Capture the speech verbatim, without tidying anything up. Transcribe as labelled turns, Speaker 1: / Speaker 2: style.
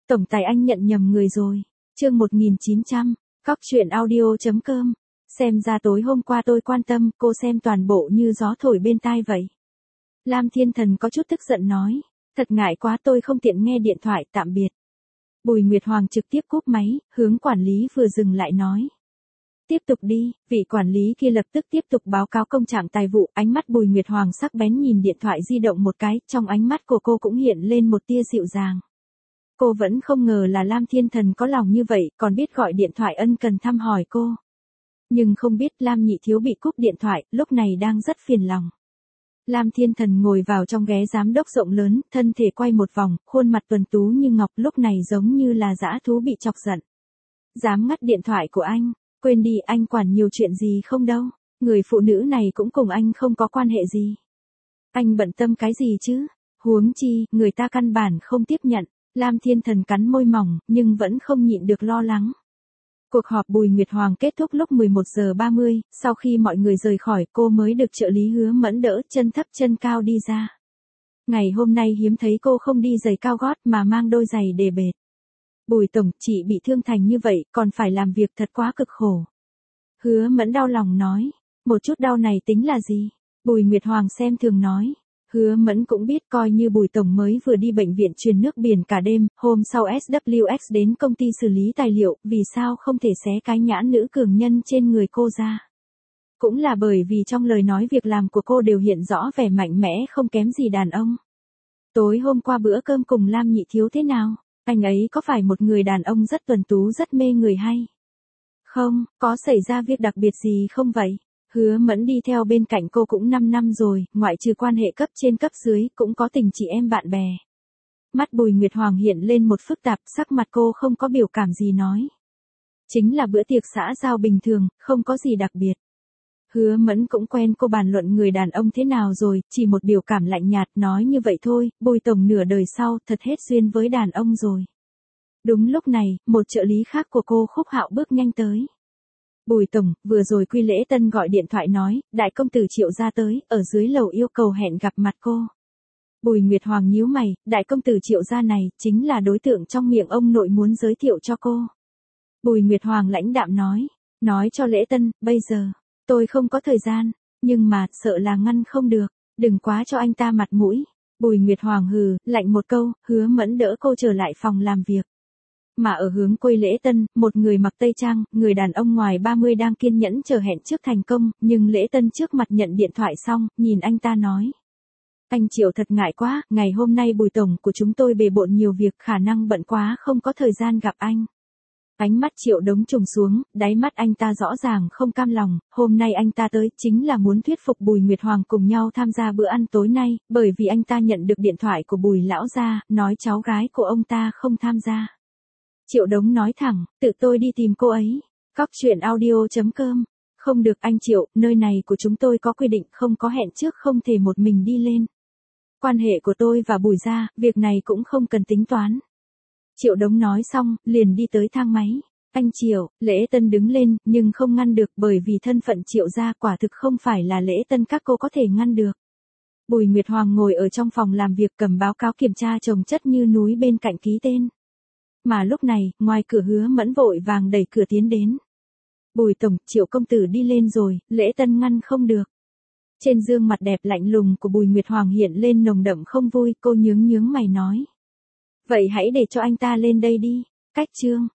Speaker 1: Tổng tài anh nhận nhầm người rồi. Chương một nghìn chín trăm, Cóc truyện audio chấm com. Xem ra tối hôm qua tôi quan tâm, cô xem toàn bộ như gió thổi bên tai vậy. Lam Thiên Thần có chút tức giận nói. Thật ngại quá, tôi không tiện nghe điện thoại, tạm biệt. Bùi Nguyệt Hoàng trực tiếp cúp máy, hướng quản lý vừa dừng lại nói. Tiếp tục đi, vị quản lý kia lập tức tiếp tục báo cáo công trạng tài vụ, ánh mắt Bùi Nguyệt Hoàng sắc bén nhìn điện thoại di động một cái, trong ánh mắt của cô cũng hiện lên một tia dịu dàng. Cô vẫn không ngờ là Lam Thiên Thần có lòng như vậy, còn biết gọi điện thoại ân cần thăm hỏi cô. Nhưng không biết Lam Nhị Thiếu bị cúp điện thoại, lúc này đang rất phiền lòng. Lam Thiên Thần ngồi vào trong ghế giám đốc rộng lớn, thân thể quay một vòng, khuôn mặt tuấn tú như ngọc, lúc này giống như là dã thú bị chọc giận. Dám ngắt điện thoại của anh, quên đi, anh quản nhiều chuyện gì không đâu, người phụ nữ này cũng cùng anh không có quan hệ gì. Anh bận tâm cái gì chứ, huống chi, người ta căn bản không tiếp nhận. Lam Thiên Thần cắn môi mỏng, nhưng vẫn không nhịn được lo lắng. Cuộc họp Bùi Nguyệt Hoàng kết thúc lúc mười một giờ ba mươi, sau khi mọi người rời khỏi, cô mới được trợ lý Hứa Mẫn đỡ chân thấp chân cao đi ra. Ngày hôm nay hiếm thấy cô không đi giày cao gót mà mang đôi giày đề bệt. Bùi tổng, chị bị thương thành như vậy, còn phải làm việc thật quá cực khổ. Hứa Mẫn đau lòng nói, một chút đau này tính là gì? Bùi Nguyệt Hoàng xem thường nói. Hứa Mẫn cũng biết, coi như Bùi tổng mới vừa đi bệnh viện truyền nước biển cả đêm, hôm sau ét vê kép đến công ty xử lý tài liệu, vì sao không thể xé cái nhãn nữ cường nhân trên người cô ra. Cũng là bởi vì trong lời nói việc làm của cô đều hiện rõ vẻ mạnh mẽ không kém gì đàn ông. Tối hôm qua bữa cơm cùng Lam Nhị Thiếu thế nào? Anh ấy có phải một người đàn ông rất tuấn tú rất mê người hay? Không, có xảy ra việc đặc biệt gì không vậy? Hứa Mẫn đi theo bên cạnh cô cũng năm năm rồi, ngoại trừ quan hệ cấp trên cấp dưới, cũng có tình chị em bạn bè. Mắt Bùi Nguyệt Hoàng hiện lên một phức tạp, sắc mặt cô không có biểu cảm gì nói. Chính là bữa tiệc xã giao bình thường, không có gì đặc biệt. Hứa Mẫn cũng quen cô bàn luận người đàn ông thế nào rồi, chỉ một biểu cảm lạnh nhạt nói như vậy thôi, Bùi tổng nửa đời sau thật hết duyên với đàn ông rồi. Đúng lúc này, một trợ lý khác của cô Khúc Hạo bước nhanh tới. Bùi tổng, vừa rồi Quy Lễ Tân gọi điện thoại nói, đại công tử Triệu gia tới, ở dưới lầu yêu cầu hẹn gặp mặt cô. Bùi Nguyệt Hoàng nhíu mày, đại công tử Triệu gia này, chính là đối tượng trong miệng ông nội muốn giới thiệu cho cô. Bùi Nguyệt Hoàng lãnh đạm nói, nói cho Lễ Tân, bây giờ, tôi không có thời gian, nhưng mà, sợ là ngăn không được, đừng quá cho anh ta mặt mũi. Bùi Nguyệt Hoàng hừ, lạnh một câu, Hứa Mẫn đỡ cô trở lại phòng làm việc. Mà ở hướng Quây Lễ Tân, một người mặc tây trang, người đàn ông ngoài ba mươi đang kiên nhẫn chờ hẹn trước thành công, nhưng Lễ Tân trước mặt nhận điện thoại xong, nhìn anh ta nói. Anh Triệu thật ngại quá, ngày hôm nay Bùi tổng của chúng tôi bề bộn nhiều việc, khả năng bận quá không có thời gian gặp anh. Ánh mắt Triệu Đống trùng xuống, đáy mắt anh ta rõ ràng không cam lòng, hôm nay anh ta tới chính là muốn thuyết phục Bùi Nguyệt Hoàng cùng nhau tham gia bữa ăn tối nay, bởi vì anh ta nhận được điện thoại của Bùi lão gia, nói cháu gái của ông ta không tham gia. Triệu Đống nói thẳng, tự tôi đi tìm cô ấy. Cóc truyện audio chấm com. Không được anh Triệu, nơi này của chúng tôi có quy định không có hẹn trước không thể một mình đi lên. Quan hệ của tôi và Bùi gia, việc này cũng không cần tính toán. Triệu Đống nói xong, liền đi tới thang máy. Anh Triệu, Lễ Tân đứng lên, nhưng không ngăn được bởi vì thân phận Triệu gia quả thực không phải là Lễ Tân các cô có thể ngăn được. Bùi Nguyệt Hoàng ngồi ở trong phòng làm việc cầm báo cáo kiểm tra chồng chất như núi bên cạnh ký tên. Mà lúc này, ngoài cửa Hứa Mẫn vội vàng đẩy cửa tiến đến. Bùi tổng, Triệu công tử đi lên rồi, Lễ Tân ngăn không được. Trên gương mặt đẹp lạnh lùng của Bùi Nguyệt Hoàng hiện lên nồng đậm không vui, cô nhướng nhướng mày nói. Vậy hãy để cho anh ta lên đây đi. Cách chương.